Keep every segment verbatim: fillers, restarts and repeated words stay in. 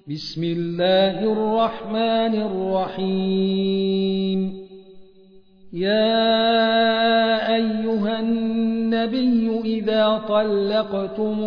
بسم الله الرحمن الرحيم. يا أيها النبي إذا طلقتم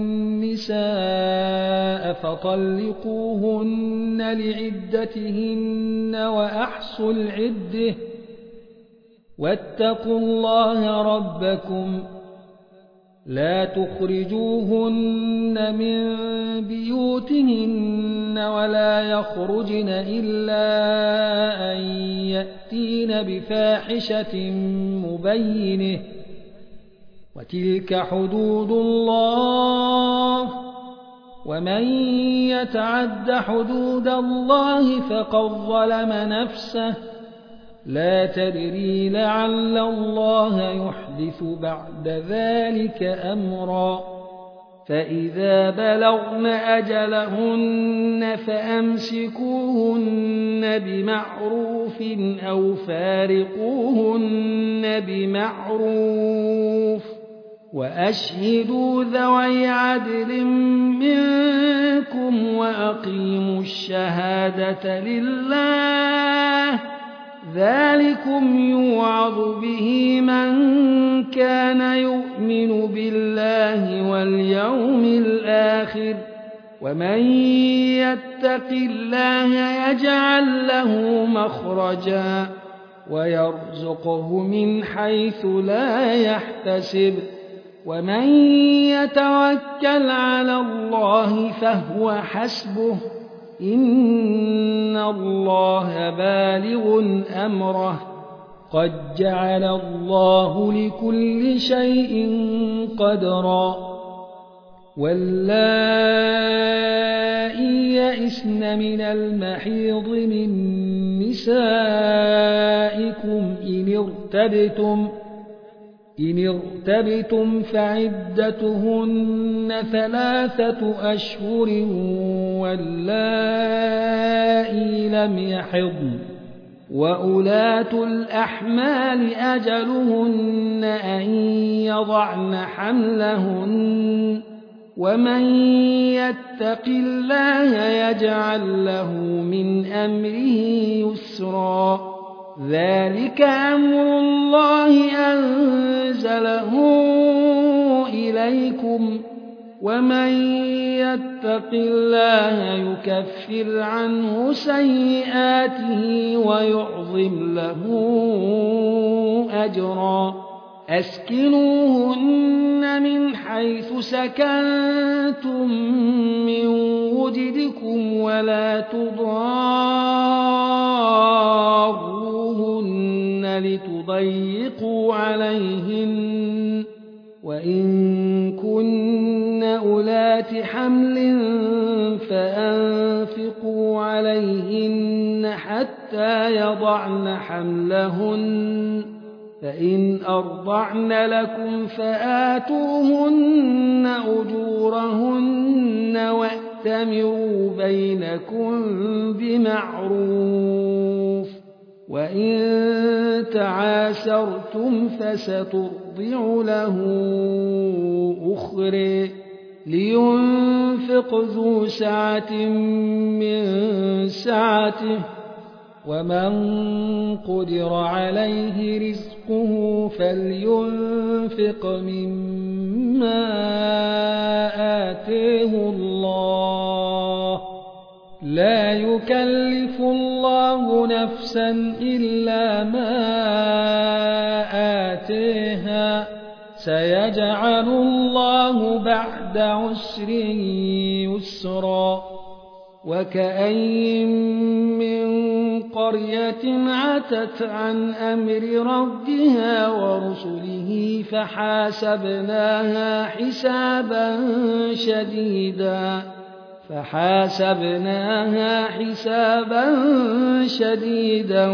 النساء فطلقوهن لعدتهن وأحصوا العدة واتقوا الله ربكم لا تخرجوهن من بيوتهن ولا يخرجن إلا أن يأتين بفاحشة مبينة وتلك حدود الله ومن يتعد حدود الله فقد ظلم نفسه لا تدري لعل الله يحدث بعد ذلك أمرا. فإذا بلغن أجلهن فأمسكوهن بمعروف أو فارقوهن بمعروف وأشهدوا ذوي عدل منكم وأقيموا الشهادة لله ذلكم يوعظ به من كان يؤمن بالله واليوم الآخر ومن يتق الله يجعل له مخرجا ويرزقه من حيث لا يحتسب ومن يتوكل على الله فهو حسبه إن الله بالغ أمره قد جعل الله لكل شيء قدرا. واللائي يئسن من المحيض من نسائكم إن ارتبتم إن ارتبتم فعدتهن ثلاثة أشهر واللائي لم يحضن وأولاة الأحمال أجلهن أن يضعن حملهن ومن يتق الله يجعل له من أمره يسرا ذلك أمر الله أنزله إليكم ومن يتق الله يكفر عنه سيئاته ويعظم له أجرا. أسكنوهن من حيث سكنتم من وجدكم ولا تضاروهن لتضيقوا عليهن وإن كن أولات حمل فأنفقوا عليهن حتى يضعن حملهن فإن أرضعن لكم فآتوهن أجورهن وأتمروا بينكم بمعروف وإن تعاسرتم فسترضع له أخرى لينفق ذو سعة من سعته ومن قدر عليه رزقه فلينفق مما آتاه الله لا يكلف الله نفسا إلا ما آتاها سيجعل الله بعد عسر يسرا. وكأين من قرية عتت عن أمر ربها ورسله فحاسبناها حسابا شديدا فحاسبناها حسابا شديدا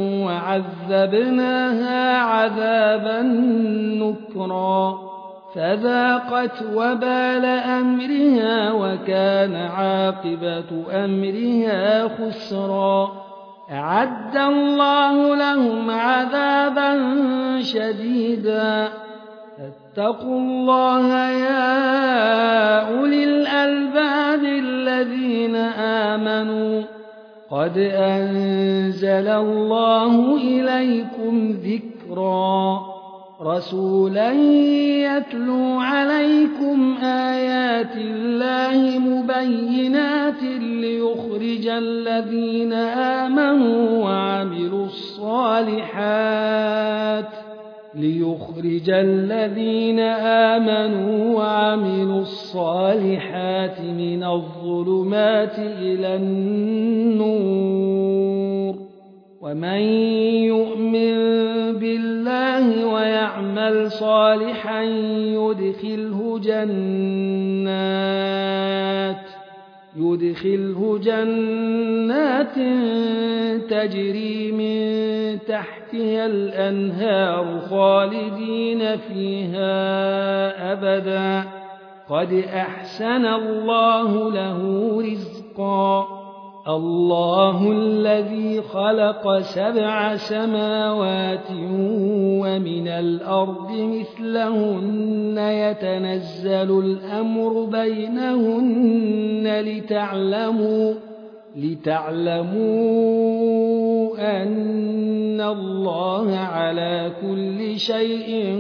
وعذبناها عذابا نكرا فذاقت وبال أمرها وكان عاقبة أمرها خسرا. أعد الله لهم عذابا شديدا فاتقوا الله يا أولي الألباب الذين آمنوا آمنوا قد أنزل الله إليكم ذكرا رسولا يتلو عليكم آيات الله مبينات ليخرج الذين آمنوا وعملوا الصالحات ليخرج الذين آمنوا وعملوا الصالحات من الظلمات إلى النور ومن يؤمن بالله ويعمل صالحا يدخله جنات يدخله جنات تجري من تحتها الأنهار خالدين فيها أبدا قد أحسن الله له رزقا الله الذي خلق سبع سماوات ومن الأرض مثلهن يتنزل الأمر بينهن لتعلموا لتعلموا أن الله على كل شيء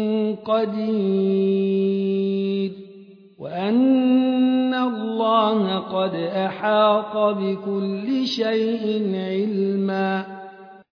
قدير وأن الله قد أحاط بكل شيء علما